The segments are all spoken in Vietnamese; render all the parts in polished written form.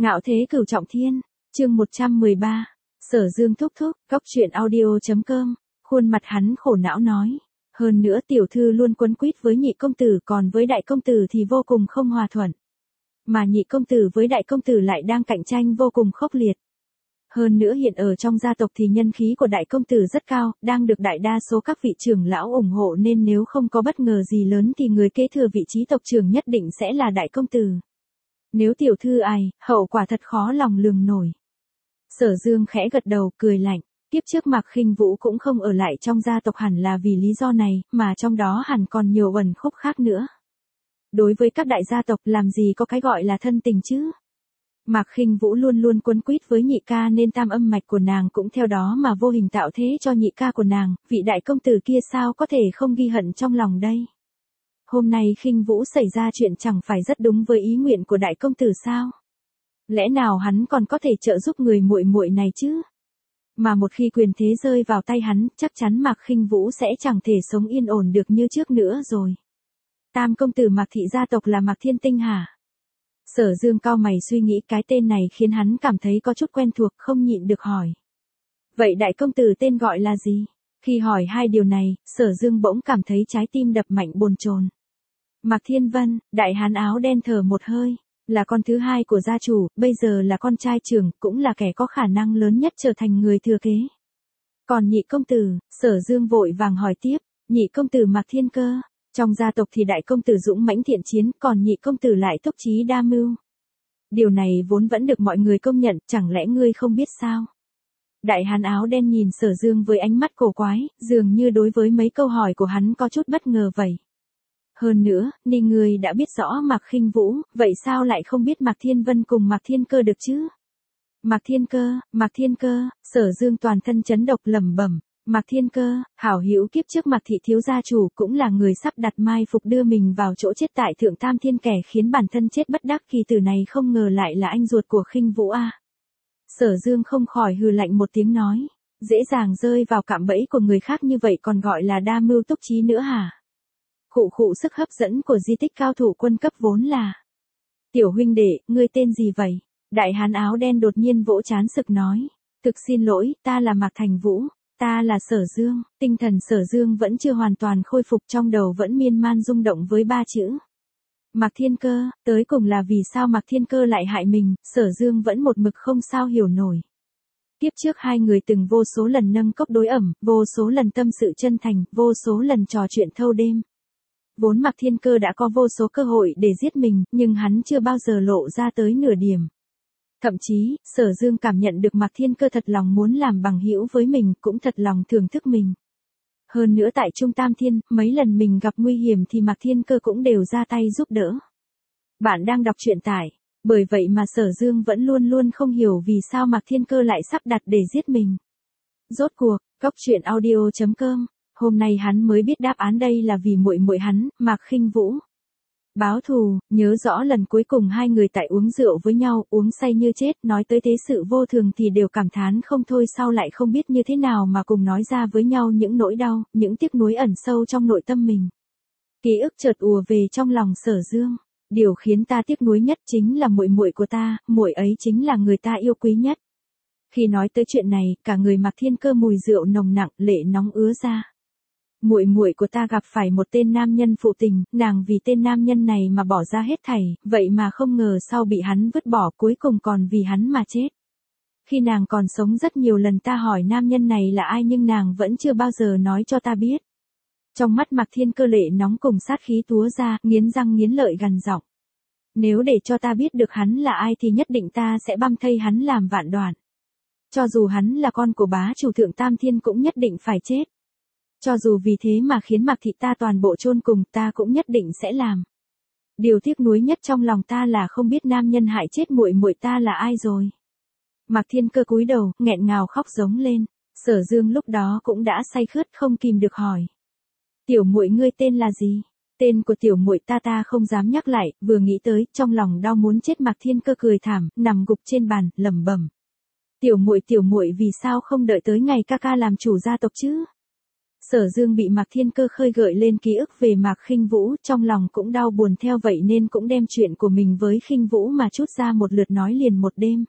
Ngạo thế cửu trọng thiên, chương 113, Sở Dương thúc thúc, góc truyện audio.com, khuôn mặt hắn khổ não nói. Hơn nữa tiểu thư luôn quấn quýt với nhị công tử, còn với đại công tử thì vô cùng không hòa thuận. Mà nhị công tử với đại công tử lại đang cạnh tranh vô cùng khốc liệt. Hơn nữa hiện ở trong gia tộc thì nhân khí của đại công tử rất cao, đang được đại đa số các vị trưởng lão ủng hộ, nên nếu không có bất ngờ gì lớn thì người kế thừa vị trí tộc trưởng nhất định sẽ là đại công tử. Nếu tiểu thư ai, hậu quả thật khó lòng lường nổi. Sở Dương khẽ gật đầu cười lạnh, kiếp trước Mạc Khinh Vũ cũng không ở lại trong gia tộc hẳn là vì lý do này, mà trong đó hẳn còn nhiều uẩn khúc khác nữa. Đối với các đại gia tộc làm gì có cái gọi là thân tình chứ. Mạc Khinh Vũ luôn luôn quấn quýt với nhị ca nên tam âm mạch của nàng cũng theo đó mà vô hình tạo thế cho nhị ca của nàng, vị đại công tử kia sao có thể không ghi hận trong lòng đây. Hôm nay Khinh Vũ xảy ra chuyện chẳng phải rất đúng với ý nguyện của đại công tử sao? Lẽ nào hắn còn có thể trợ giúp người muội muội này chứ? Mà một khi quyền thế rơi vào tay hắn, chắc chắn Mạc Khinh Vũ sẽ chẳng thể sống yên ổn được như trước nữa rồi. Tam công tử Mạc thị gia tộc là Mạc Thiên Tinh hả? Sở Dương cau mày suy nghĩ, cái tên này khiến hắn cảm thấy có chút quen thuộc, không nhịn được hỏi. Vậy đại công tử tên gọi là gì? Khi hỏi hai điều này, Sở Dương bỗng cảm thấy trái tim đập mạnh bồn chồn. Mạc Thiên Vân, đại hán áo đen thở một hơi, là con thứ hai của gia chủ, bây giờ là con trai trưởng, cũng là kẻ có khả năng lớn nhất trở thành người thừa kế. Còn nhị công tử, Sở Dương vội vàng hỏi tiếp, nhị công tử Mạc Thiên Cơ. Trong gia tộc thì đại công tử dũng mãnh thiện chiến, còn nhị công tử lại túc trí đa mưu. Điều này vốn vẫn được mọi người công nhận, chẳng lẽ ngươi không biết sao? Đại hán áo đen nhìn Sở Dương với ánh mắt cổ quái, dường như đối với mấy câu hỏi của hắn có chút bất ngờ vậy. Hơn nữa, ni ngươi đã biết rõ Mạc Khinh Vũ, vậy sao lại không biết Mạc Thiên Vân cùng Mạc Thiên Cơ được chứ? Mạc Thiên Cơ, Sở Dương toàn thân chấn động lẩm bẩm. Mạc Thiên Cơ, hảo hữu kiếp trước Mạc thị thiếu gia chủ, cũng là người sắp đặt mai phục đưa mình vào chỗ chết tại Thượng Tam Thiên, kẻ khiến bản thân chết bất đắc kỳ tử này không ngờ lại là anh ruột của Khinh Vũ a. Sở Dương không khỏi hừ lạnh một tiếng nói, dễ dàng rơi vào cạm bẫy của người khác như vậy còn gọi là đa mưu túc trí nữa hả? Khụ sức hấp dẫn của di tích cao thủ quân cấp vốn là. Tiểu huynh đệ, ngươi tên gì vậy? Đại hán áo đen đột nhiên vỗ trán sực nói, thực xin lỗi, ta là Mạc Thành Vũ. Ta là Sở Dương. Tinh thần Sở Dương vẫn chưa hoàn toàn khôi phục, trong đầu vẫn miên man rung động với ba chữ. Mạc Thiên Cơ, tới cùng là vì sao Mạc Thiên Cơ lại hại mình, Sở Dương vẫn một mực không sao hiểu nổi. Tiếp trước hai người từng vô số lần nâng cốc đối ẩm, vô số lần tâm sự chân thành, vô số lần trò chuyện thâu đêm. Vốn Mạc Thiên Cơ đã có vô số cơ hội để giết mình, nhưng hắn chưa bao giờ lộ ra tới nửa điểm. Thậm chí, Sở Dương cảm nhận được Mạc Thiên Cơ thật lòng muốn làm bằng hữu với mình, cũng thật lòng thưởng thức mình. Hơn nữa tại Trung Tam Thiên, mấy lần mình gặp nguy hiểm thì Mạc Thiên Cơ cũng đều ra tay giúp đỡ. Bạn đang đọc truyện tải, bởi vậy mà Sở Dương vẫn luôn luôn không hiểu vì sao Mạc Thiên Cơ lại sắp đặt để giết mình. Rốt cuộc, góc truyện audio.com, hôm nay hắn mới biết đáp án, đây là vì muội muội hắn, Mạc Khinh Vũ. Báo thù, nhớ rõ lần cuối cùng hai người tại uống rượu với nhau, uống say như chết, nói tới thế sự vô thường thì đều cảm thán không thôi, sau lại không biết như thế nào mà cùng nói ra với nhau những nỗi đau, những tiếc nuối ẩn sâu trong nội tâm mình. Ký ức chợt ùa về trong lòng Sở Dương, điều khiến ta tiếc nuối nhất chính là muội muội của ta, muội ấy chính là người ta yêu quý nhất. Khi nói tới chuyện này, cả người Mạc Thiên Cơ mùi rượu nồng nặng, lệ nóng ứa ra. Muội muội của ta gặp phải một tên nam nhân phụ tình, nàng vì tên nam nhân này mà bỏ ra hết thảy, vậy mà không ngờ sau bị hắn vứt bỏ, cuối cùng còn vì hắn mà chết. Khi nàng còn sống rất nhiều lần ta hỏi nam nhân này là ai nhưng nàng vẫn chưa bao giờ nói cho ta biết. Trong mắt Mạc Thiên Cơ lệ nóng cùng sát khí túa ra, nghiến răng nghiến lợi gằn giọng. Nếu để cho ta biết được hắn là ai thì nhất định ta sẽ băm thây hắn làm vạn đoạn. Cho dù hắn là con của bá chủ Thượng Tam Thiên cũng nhất định phải chết. Cho dù vì thế mà khiến Mạc thị ta toàn bộ chôn cùng, ta cũng nhất định sẽ làm. Điều tiếc nuối nhất trong lòng ta là không biết nam nhân hại chết muội muội ta là ai rồi. Mạc Thiên Cơ cúi đầu, nghẹn ngào khóc giống lên. Sở Dương lúc đó cũng đã say khướt không kìm được hỏi. Tiểu muội ngươi tên là gì? Tên của tiểu muội ta không dám nhắc lại, vừa nghĩ tới, trong lòng đau muốn chết. Mạc Thiên Cơ cười thảm, nằm gục trên bàn, lẩm bẩm. Tiểu muội vì sao không đợi tới ngày ca ca làm chủ gia tộc chứ? Sở Dương bị Mạc Thiên Cơ khơi gợi lên ký ức về Mạc Khinh Vũ, trong lòng cũng đau buồn theo vậy nên cũng đem chuyện của mình với Khinh Vũ mà trút ra một lượt nói liền một đêm.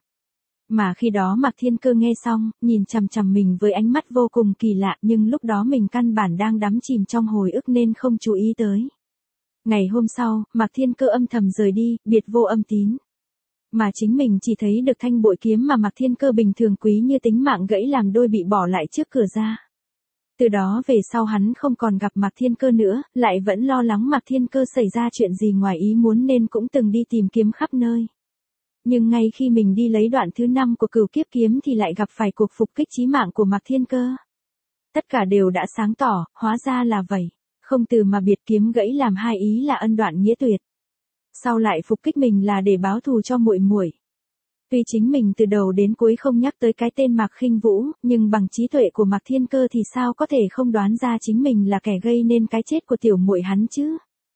Mà khi đó Mạc Thiên Cơ nghe xong, nhìn chằm chằm mình với ánh mắt vô cùng kỳ lạ, nhưng lúc đó mình căn bản đang đắm chìm trong hồi ức nên không chú ý tới. Ngày hôm sau, Mạc Thiên Cơ âm thầm rời đi, biệt vô âm tín. Mà chính mình chỉ thấy được thanh bội kiếm mà Mạc Thiên Cơ bình thường quý như tính mạng gãy làm đôi bị bỏ lại trước cửa ra. Từ đó về sau hắn không còn gặp Mạc Thiên Cơ nữa, lại vẫn lo lắng Mạc Thiên Cơ xảy ra chuyện gì ngoài ý muốn nên cũng từng đi tìm kiếm khắp nơi. Nhưng ngay khi mình đi lấy đoạn thứ 5 của Cửu Kiếp Kiếm thì lại gặp phải cuộc phục kích chí mạng của Mạc Thiên Cơ. Tất cả đều đã sáng tỏ, hóa ra là vậy. Không từ mà biệt kiếm gãy làm hai ý là ân đoạn nghĩa tuyệt. Sau lại phục kích mình là để báo thù cho muội muội. Tuy chính mình từ đầu đến cuối không nhắc tới cái tên Mạc Khinh Vũ, nhưng bằng trí tuệ của Mạc Thiên Cơ thì sao có thể không đoán ra chính mình là kẻ gây nên cái chết của tiểu muội hắn chứ.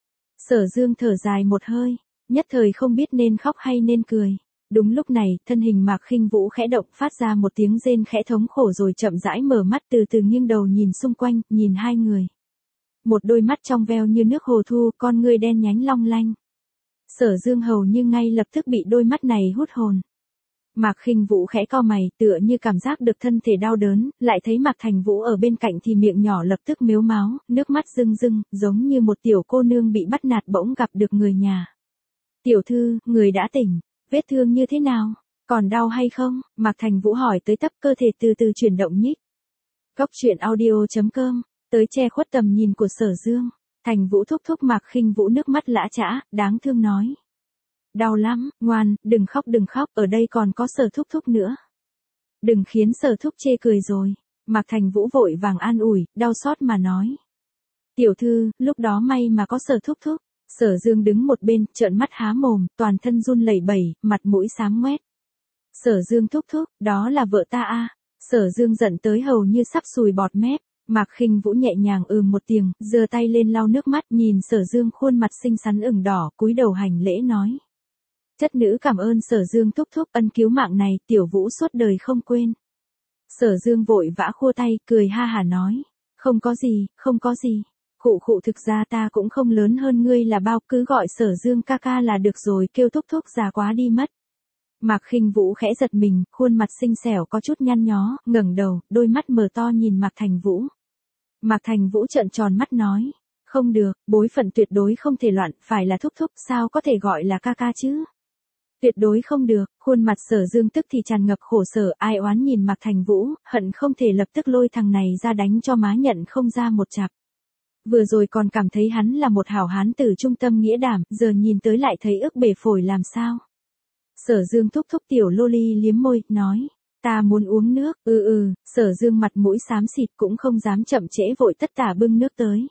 Sở Dương thở dài một hơi, nhất thời không biết nên khóc hay nên cười. Đúng lúc này, thân hình Mạc Khinh Vũ khẽ động phát ra một tiếng rên khẽ thống khổ rồi chậm rãi mở mắt từ từ nghiêng đầu nhìn xung quanh, nhìn hai người. Một đôi mắt trong veo như nước hồ thu, con ngươi đen nhánh long lanh. Sở Dương hầu như ngay lập tức bị đôi mắt này hút hồn. Mạc Khinh Vũ khẽ cau mày, tựa như cảm giác được thân thể đau đớn, lại thấy Mạc Thành Vũ ở bên cạnh thì miệng nhỏ lập tức mếu máo, nước mắt rưng rưng, giống như một tiểu cô nương bị bắt nạt bỗng gặp được người nhà. Tiểu thư, người đã tỉnh, vết thương như thế nào? Còn đau hay không? Mạc Thành Vũ hỏi tới tấp cơ thể từ từ chuyển động nhích. Cốc truyện audio.com, tới che khuất tầm nhìn của Sở Dương. Thành Vũ thúc thúc Mạc Khinh Vũ nước mắt lã chã, đáng thương nói. Đau lắm, ngoan, đừng khóc, ở đây còn có Sở thúc thúc nữa. Đừng khiến Sở thúc chê cười rồi. Mạc Thành Vũ vội vàng an ủi, đau xót mà nói. Tiểu thư, lúc đó may mà có Sở thúc thúc. Sở Dương đứng một bên, trợn mắt há mồm, toàn thân run lẩy bẩy, mặt mũi xám ngoét. Sở Dương thúc thúc, đó là vợ ta à. Sở Dương giận tới hầu như sắp sùi bọt mép. Mạc Khinh Vũ nhẹ nhàng một tiếng, giơ tay lên lau nước mắt, nhìn Sở Dương khuôn mặt xinh xắn ửng đỏ, cúi đầu hành lễ nói. Chất nữ cảm ơn Sở Dương thúc thúc ân cứu mạng này, tiểu Vũ suốt đời không quên. Sở Dương vội vã khua tay, cười ha hả nói. Không có gì. Khụ thực ra ta cũng không lớn hơn ngươi là bao, cứ gọi Sở Dương ca ca là được rồi, kêu thúc thúc già quá đi mất. Mạc Khinh Vũ khẽ giật mình, khuôn mặt xinh xẻo có chút nhăn nhó, ngẩng đầu, đôi mắt mở to nhìn Mạc Thành Vũ. Mạc Thành Vũ trợn tròn mắt nói, không được, bối phận tuyệt đối không thể loạn, phải là thúc thúc, sao có thể gọi là ca ca chứ? Tuyệt đối không được, khuôn mặt Sở Dương tức thì tràn ngập khổ sở, ai oán nhìn Mạc Thành Vũ, hận không thể lập tức lôi thằng này ra đánh cho má nhận không ra một chặp. Vừa rồi còn cảm thấy hắn là một hảo hán tử trung tâm nghĩa đảm, giờ nhìn tới lại thấy ức bể phổi làm sao. Sở Dương thúc thúc tiểu lô ly liếm môi, nói, ta muốn uống nước, Sở Dương mặt mũi xám xịt cũng không dám chậm trễ vội tất tả bưng nước tới.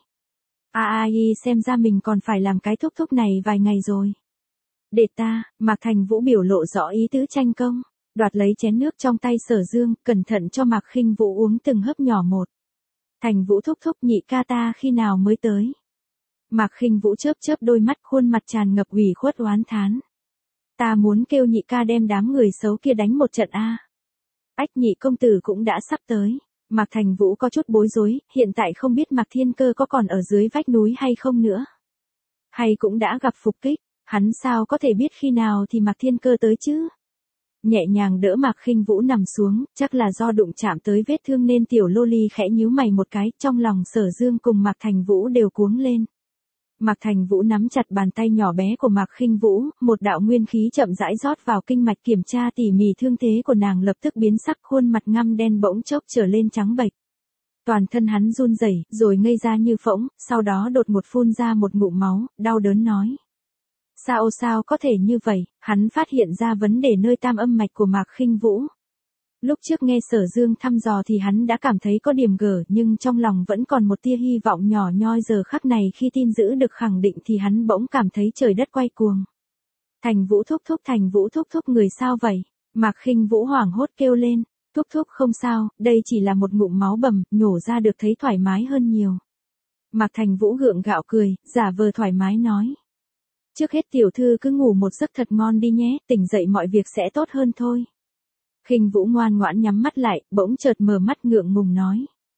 Xem ra mình còn phải làm cái thúc thúc này vài ngày rồi. Để ta, Mạc Thành Vũ biểu lộ rõ ý tứ tranh công, đoạt lấy chén nước trong tay Sở Dương, cẩn thận cho Mạc Khinh Vũ uống từng hớp nhỏ một. Thành Vũ thúc thúc nhị ca ta khi nào mới tới? Mạc Khinh Vũ chớp chớp đôi mắt, khuôn mặt tràn ngập ủy khuất oán thán. Ta muốn kêu nhị ca đem đám người xấu kia đánh một trận a. Ách, nhị công tử cũng đã sắp tới. Mạc Thành Vũ có chút bối rối, hiện tại không biết Mạc Thiên Cơ có còn ở dưới vách núi hay không nữa. Hay cũng đã gặp phục kích, hắn sao có thể biết khi nào thì Mạc Thiên Cơ tới chứ? Nhẹ nhàng đỡ Mạc Khinh Vũ nằm xuống, chắc là do đụng chạm tới vết thương nên tiểu lô ly khẽ nhíu mày một cái, trong lòng Sở Dương cùng Mạc Thành Vũ đều cuống lên. Mạc Thành Vũ nắm chặt bàn tay nhỏ bé của Mạc Khinh Vũ, một đạo nguyên khí chậm rãi rót vào kinh mạch kiểm tra tỉ mỉ thương thế của nàng lập tức biến sắc, khuôn mặt ngăm đen bỗng chốc trở lên trắng bệch. Toàn thân hắn run rẩy, rồi ngây ra như phỗng, sau đó đột ngột phun ra một ngụm máu, đau đớn nói. Sao có thể như vậy, hắn phát hiện ra vấn đề nơi tam âm mạch của Mạc Khinh Vũ. Lúc trước nghe Sở Dương thăm dò thì hắn đã cảm thấy có điểm gở, nhưng trong lòng vẫn còn một tia hy vọng nhỏ nhoi, giờ khắc này khi tin dữ được khẳng định thì hắn bỗng cảm thấy trời đất quay cuồng. Thành Vũ thúc thúc người sao vậy? Mạc Khinh Vũ hoảng hốt kêu lên, thúc thúc không sao, đây chỉ là một ngụm máu bầm, nhổ ra được thấy thoải mái hơn nhiều. Mạc Thành Vũ gượng gạo cười, giả vờ thoải mái nói. Trước hết tiểu thư cứ ngủ một giấc thật ngon đi nhé, tỉnh dậy mọi việc sẽ tốt hơn thôi. Khinh Vũ ngoan ngoãn nhắm mắt lại, bỗng chợt mở mắt ngượng ngùng nói.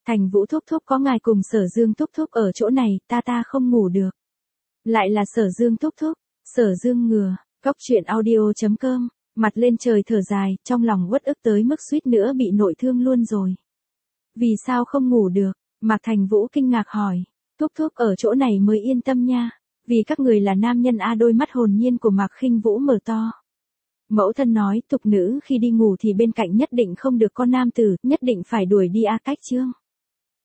Thành Vũ thúc thúc có ngài cùng Sở Dương thúc thúc ở chỗ này, ta không ngủ được. Lại là Sở Dương thúc thúc, Sở Dương ngừa, Cóc truyện audio.com, mặt lên trời thở dài, trong lòng uất ức tới mức suýt nữa bị nội thương luôn rồi. Vì sao không ngủ được? Mạc Thành Vũ kinh ngạc hỏi. Thúc thúc ở chỗ này mới yên tâm nha. Vì các người là nam nhân a. Đôi mắt hồn nhiên của Mạc Khinh Vũ mở to. Mẫu thân nói, tục nữ khi đi ngủ thì bên cạnh nhất định không được có nam tử, nhất định phải đuổi đi a. Cách chương.